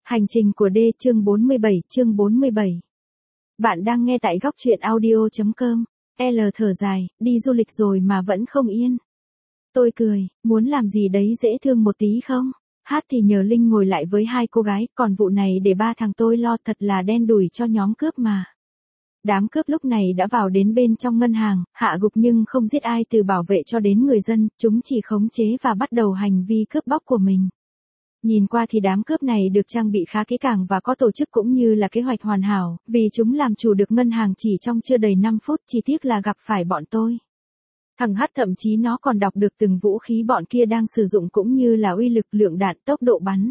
Hành trình của D chương 47, chương 47. Bạn đang nghe tại góc truyện audio.com. L thở dài, đi du lịch rồi mà vẫn không yên. Tôi cười, muốn làm gì đấy dễ thương một tí không? Hát thì nhờ Linh ngồi lại với hai cô gái, còn vụ này để ba thằng tôi lo, thật là đen đủi cho nhóm cướp mà. Đám cướp lúc này đã vào đến bên trong ngân hàng, hạ gục nhưng không giết ai, từ bảo vệ cho đến người dân, chúng chỉ khống chế và bắt đầu hành vi cướp bóc của mình. Nhìn qua thì đám cướp này được trang bị khá kỹ càng và có tổ chức cũng như là kế hoạch hoàn hảo, vì chúng làm chủ được ngân hàng chỉ trong chưa đầy 5 phút, chỉ tiếc là gặp phải bọn tôi. Thằng H thậm chí nó còn đọc được từng vũ khí bọn kia đang sử dụng cũng như là uy lực, lượng đạn, tốc độ bắn.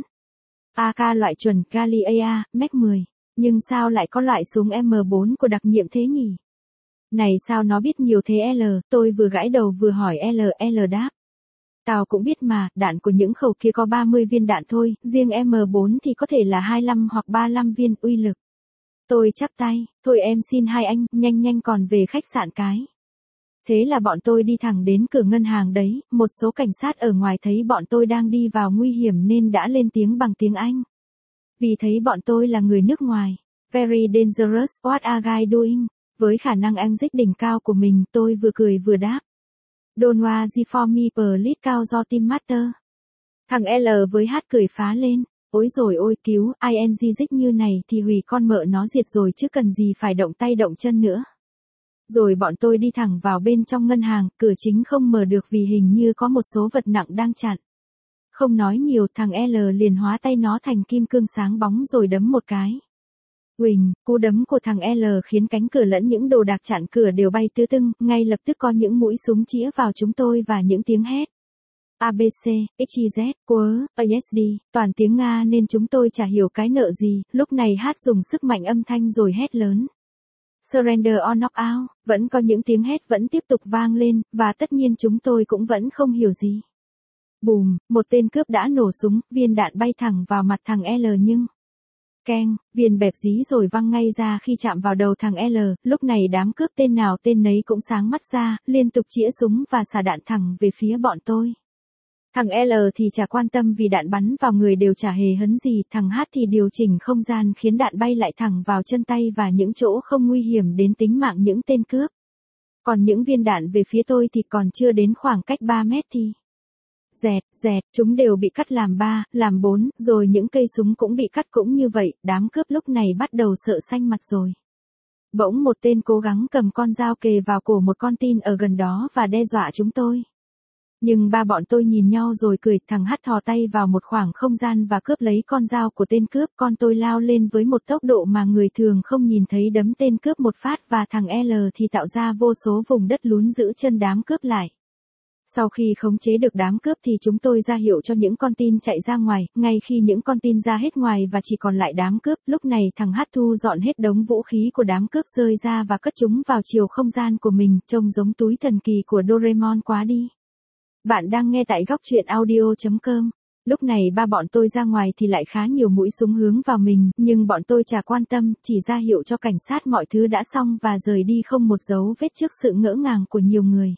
AK loại chuẩn Galilea, Mach 10, nhưng sao lại có loại súng M4 của đặc nhiệm thế nhỉ? Này sao nó biết nhiều thế L, tôi vừa gãi đầu vừa hỏi L đáp. Tao cũng biết mà, đạn của những khẩu kia có 30 viên đạn thôi, riêng M4 thì có thể là 25 hoặc 35 viên, uy lực. Tôi chắp tay, thôi em xin hai anh, nhanh còn về khách sạn cái. Thế là bọn tôi đi thẳng đến cửa ngân hàng đấy, một số cảnh sát ở ngoài thấy bọn tôi đang đi vào nguy hiểm nên đã lên tiếng bằng tiếng Anh. Vì thấy bọn tôi là người nước ngoài. Very dangerous, what are guys doing? Với khả năng Anh dịch đỉnh cao của mình, tôi vừa cười vừa đáp. Don't worry for me please, cao do team master. Thằng L với H cười phá lên. Ôi rồi ôi cứu, ING dịch như này thì hủy con mợ nó diệt rồi chứ cần gì phải động tay động chân nữa. Rồi bọn tôi đi thẳng vào bên trong ngân hàng, cửa chính không mở được vì hình như có một số vật nặng đang chặn. Không nói nhiều, thằng L liền hóa tay nó thành kim cương sáng bóng rồi đấm một cái. Huỳnh, cú đấm của thằng L khiến cánh cửa lẫn những đồ đạc chặn cửa đều bay tứ tưng, ngay lập tức có những mũi súng chĩa vào chúng tôi và những tiếng hét. ABC, XYZ, Quớ, ASD, toàn tiếng Nga nên chúng tôi chả hiểu cái nợ gì, lúc này Hát dùng sức mạnh âm thanh rồi hét lớn. Surrender or knock out, vẫn có những tiếng hét vẫn tiếp tục vang lên, và tất nhiên chúng tôi cũng vẫn không hiểu gì. Bùm, một tên cướp đã nổ súng, viên đạn bay thẳng vào mặt thằng L nhưng... Keng, viên bẹp dí rồi văng ngay ra khi chạm vào đầu thằng L, lúc này đám cướp tên nào tên nấy cũng sáng mắt ra, liên tục chĩa súng và xả đạn thẳng về phía bọn tôi. Thằng L thì chả quan tâm vì đạn bắn vào người đều chả hề hấn gì, thằng H thì điều chỉnh không gian khiến đạn bay lại thẳng vào chân tay và những chỗ không nguy hiểm đến tính mạng những tên cướp. Còn những viên đạn về phía tôi thì còn chưa đến khoảng cách 3 mét thì... Dẹt, chúng đều bị cắt làm 3, làm 4, rồi những cây súng cũng bị cắt cũng như vậy, đám cướp lúc này bắt đầu sợ xanh mặt rồi. Bỗng một tên cố gắng cầm con dao kề vào cổ một con tin ở gần đó và đe dọa chúng tôi. Nhưng ba bọn tôi nhìn nhau rồi cười, thằng H thò tay vào một khoảng không gian và cướp lấy con dao của tên cướp, con tôi lao lên với một tốc độ mà người thường không nhìn thấy đấm tên cướp một phát và thằng L thì tạo ra vô số vùng đất lún giữ chân đám cướp lại. Sau khi khống chế được đám cướp thì chúng tôi ra hiệu cho những con tin chạy ra ngoài, ngay khi những con tin ra hết ngoài và chỉ còn lại đám cướp, lúc này thằng H thu dọn hết đống vũ khí của đám cướp rơi ra và cất chúng vào chiều không gian của mình, trông giống túi thần kỳ của Doraemon quá đi. Bạn đang nghe tại góc truyện audio.com. Lúc này ba bọn tôi ra ngoài thì lại khá nhiều mũi súng hướng vào mình, nhưng bọn tôi chả quan tâm, chỉ ra hiệu cho cảnh sát mọi thứ đã xong và rời đi không một dấu vết trước sự ngỡ ngàng của nhiều người.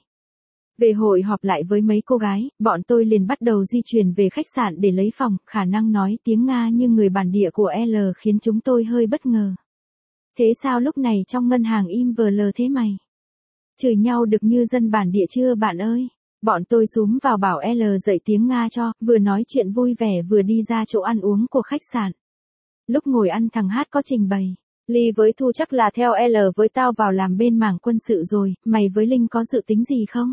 Về hội họp lại với mấy cô gái, bọn tôi liền bắt đầu di chuyển về khách sạn để lấy phòng, khả năng nói tiếng Nga như người bản địa của L khiến chúng tôi hơi bất ngờ. Thế sao lúc này trong ngân hàng im vờ lờ thế mày? Chửi nhau được như dân bản địa chưa bạn ơi? Bọn tôi xúm vào bảo L dạy tiếng Nga cho, vừa nói chuyện vui vẻ vừa đi ra chỗ ăn uống của khách sạn. Lúc ngồi ăn thằng Hát có trình bày. Ly với Thu chắc là theo L với tao vào làm bên mảng quân sự rồi, mày với Linh có dự tính gì không?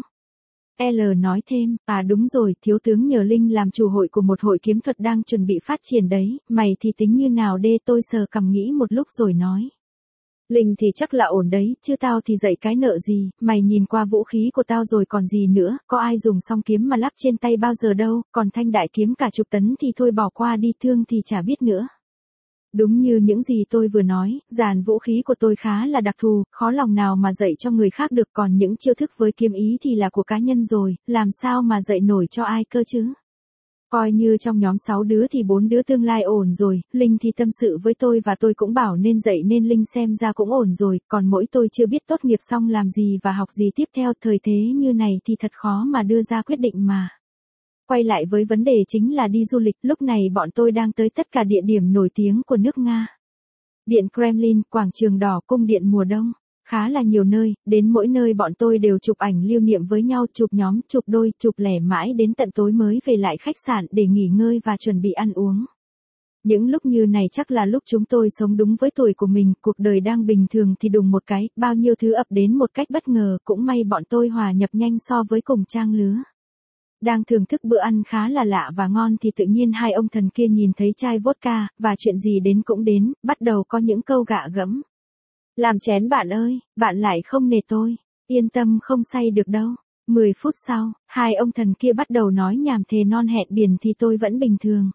L nói thêm, đúng rồi, thiếu tướng nhờ Linh làm chủ hội của một hội kiếm thuật đang chuẩn bị phát triển đấy, mày thì tính như nào đê, tôi sờ cằm nghĩ một lúc rồi nói. Linh thì chắc là ổn đấy, chứ tao thì dạy cái nợ gì, mày nhìn qua vũ khí của tao rồi còn gì nữa, có ai dùng song kiếm mà lắp trên tay bao giờ đâu, còn thanh đại kiếm cả chục tấn thì thôi bỏ qua đi, thương thì chả biết nữa. Đúng như những gì tôi vừa nói, dàn vũ khí của tôi khá là đặc thù, khó lòng nào mà dạy cho người khác được, còn những chiêu thức với kiếm ý thì là của cá nhân rồi, làm sao mà dạy nổi cho ai cơ chứ. Coi như trong nhóm 6 đứa thì 4 đứa tương lai ổn rồi, Linh thì tâm sự với tôi và tôi cũng bảo nên dạy nên Linh xem ra cũng ổn rồi, còn mỗi tôi chưa biết tốt nghiệp xong làm gì và học gì tiếp theo, thời thế như này thì thật khó mà đưa ra quyết định mà. Quay lại với vấn đề chính là đi du lịch, lúc này bọn tôi đang tới tất cả địa điểm nổi tiếng của nước Nga. Điện Kremlin, Quảng trường Đỏ, Cung điện mùa đông. Khá là nhiều nơi, đến mỗi nơi bọn tôi đều chụp ảnh lưu niệm với nhau, chụp nhóm, chụp đôi, chụp lẻ mãi đến tận tối mới về lại khách sạn để nghỉ ngơi và chuẩn bị ăn uống. Những lúc như này chắc là lúc chúng tôi sống đúng với tuổi của mình, cuộc đời đang bình thường thì đùng một cái, bao nhiêu thứ ập đến một cách bất ngờ, cũng may bọn tôi hòa nhập nhanh so với cùng trang lứa. Đang thưởng thức bữa ăn khá là lạ và ngon thì tự nhiên hai ông thần kia nhìn thấy chai vodka, và chuyện gì đến cũng đến, bắt đầu có những câu gạ gẫm. Làm chén bạn ơi, bạn lại không nể tôi. Yên tâm không say được đâu. 10 phút sau, hai ông thần kia bắt đầu nói nhảm thề non hẹn biển thì tôi vẫn bình thường.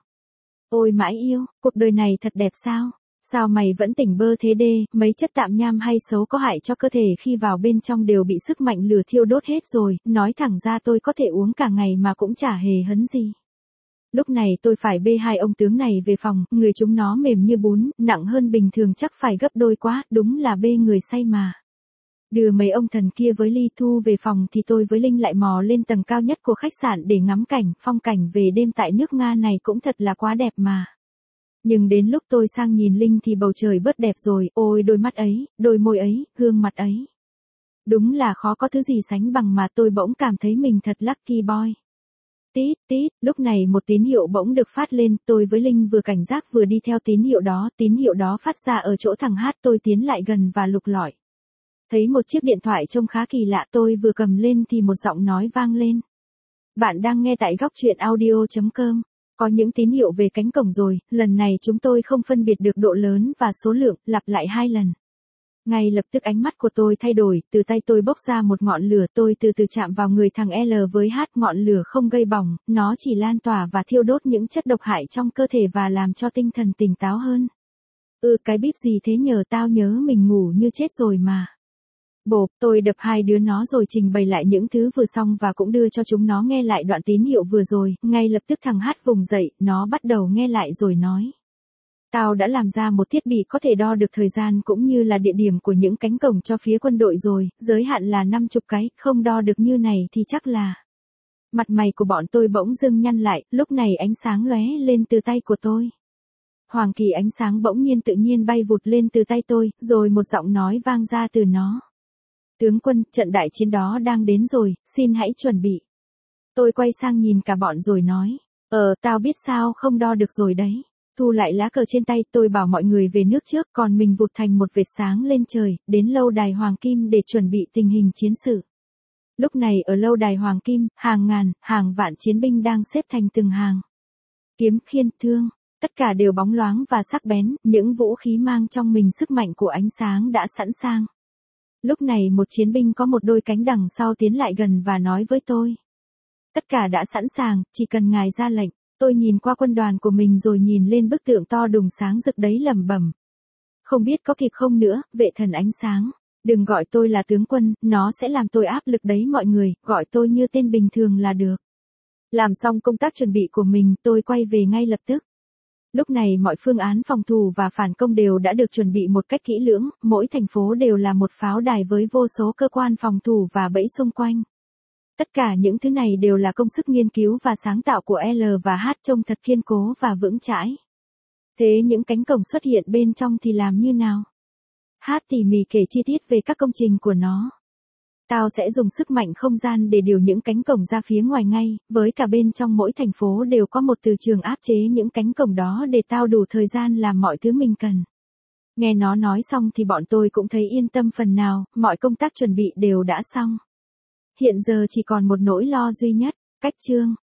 Ôi mãi yêu, cuộc đời này thật đẹp sao? Sao mày vẫn tỉnh bơ thế đê, mấy chất tạm nham hay xấu có hại cho cơ thể khi vào bên trong đều bị sức mạnh lửa thiêu đốt hết rồi, nói thẳng ra tôi có thể uống cả ngày mà cũng chả hề hấn gì. Lúc này tôi phải bê hai ông tướng này về phòng, người chúng nó mềm như bún, nặng hơn bình thường chắc phải gấp đôi quá, đúng là bê người say mà. Đưa mấy ông thần kia với Ly Thu về phòng thì tôi với Linh lại mò lên tầng cao nhất của khách sạn để ngắm cảnh, phong cảnh về đêm tại nước Nga này cũng thật là quá đẹp mà. Nhưng đến lúc tôi sang nhìn Linh thì bầu trời bớt đẹp rồi, ôi đôi mắt ấy, đôi môi ấy, gương mặt ấy. Đúng là khó có thứ gì sánh bằng mà tôi bỗng cảm thấy mình thật lucky boy. Tít tít, lúc này một tín hiệu bỗng được phát lên, tôi với Linh vừa cảnh giác vừa đi theo tín hiệu đó phát ra ở chỗ thằng Hát, tôi tiến lại gần và lục lọi. Thấy một chiếc điện thoại trông khá kỳ lạ, tôi vừa cầm lên thì một giọng nói vang lên. Bạn đang nghe tại góc truyện audio.com. Có những tín hiệu về cánh cổng rồi, lần này chúng tôi không phân biệt được độ lớn và số lượng, lặp lại 2 lần. Ngay lập tức ánh mắt của tôi thay đổi, từ tay tôi bốc ra một ngọn lửa, tôi từ từ chạm vào người thằng L với H, ngọn lửa không gây bỏng, nó chỉ lan tỏa và thiêu đốt những chất độc hại trong cơ thể và làm cho tinh thần tỉnh táo hơn. Cái bíp gì thế nhờ, tao nhớ mình ngủ như chết rồi mà. Bộp, tôi đập hai đứa nó rồi trình bày lại những thứ vừa xong và cũng đưa cho chúng nó nghe lại đoạn tín hiệu vừa rồi, ngay lập tức thằng Hát vùng dậy, nó bắt đầu nghe lại rồi nói. Tao đã làm ra một thiết bị có thể đo được thời gian cũng như là địa điểm của những cánh cổng cho phía quân đội rồi, giới hạn là 50 cái, không đo được như này thì chắc là... Mặt mày của bọn tôi bỗng dưng nhăn lại, lúc này ánh sáng lóe lên từ tay của tôi. Hoàng kỳ ánh sáng bỗng nhiên tự nhiên bay vụt lên từ tay tôi, rồi một giọng nói vang ra từ nó. Tướng quân, trận đại chiến đó đang đến rồi, xin hãy chuẩn bị. Tôi quay sang nhìn cả bọn rồi nói. Tao biết sao không đo được rồi đấy. Thu lại lá cờ trên tay, tôi bảo mọi người về nước trước, còn mình vụt thành một vệt sáng lên trời, đến lâu đài Hoàng Kim để chuẩn bị tình hình chiến sự. Lúc này ở lâu đài Hoàng Kim, hàng ngàn, hàng vạn chiến binh đang xếp thành từng hàng. Kiếm, khiên, thương, tất cả đều bóng loáng và sắc bén, những vũ khí mang trong mình sức mạnh của ánh sáng đã sẵn sàng. Lúc này một chiến binh có một đôi cánh đằng sau tiến lại gần và nói với tôi. Tất cả đã sẵn sàng, chỉ cần ngài ra lệnh. Tôi nhìn qua quân đoàn của mình rồi nhìn lên bức tượng to đùng sáng rực đấy lẩm bẩm. Không biết có kịp không nữa, vệ thần ánh sáng. Đừng gọi tôi là tướng quân, nó sẽ làm tôi áp lực đấy mọi người, gọi tôi như tên bình thường là được. Làm xong công tác chuẩn bị của mình, tôi quay về ngay lập tức. Lúc này mọi phương án phòng thủ và phản công đều đã được chuẩn bị một cách kỹ lưỡng, mỗi thành phố đều là một pháo đài với vô số cơ quan phòng thủ và bẫy xung quanh. Tất cả những thứ này đều là công sức nghiên cứu và sáng tạo của L và H, trông thật kiên cố và vững chãi. Thế những cánh cổng xuất hiện bên trong thì làm như nào? H tỉ mỉ kể chi tiết về các công trình của nó. Tao sẽ dùng sức mạnh không gian để điều những cánh cổng ra phía ngoài ngay, với cả bên trong mỗi thành phố đều có một từ trường áp chế những cánh cổng đó để tao đủ thời gian làm mọi thứ mình cần. Nghe nó nói xong thì bọn tôi cũng thấy yên tâm phần nào, mọi công tác chuẩn bị đều đã xong. Hiện giờ chỉ còn một nỗi lo duy nhất, cách chương.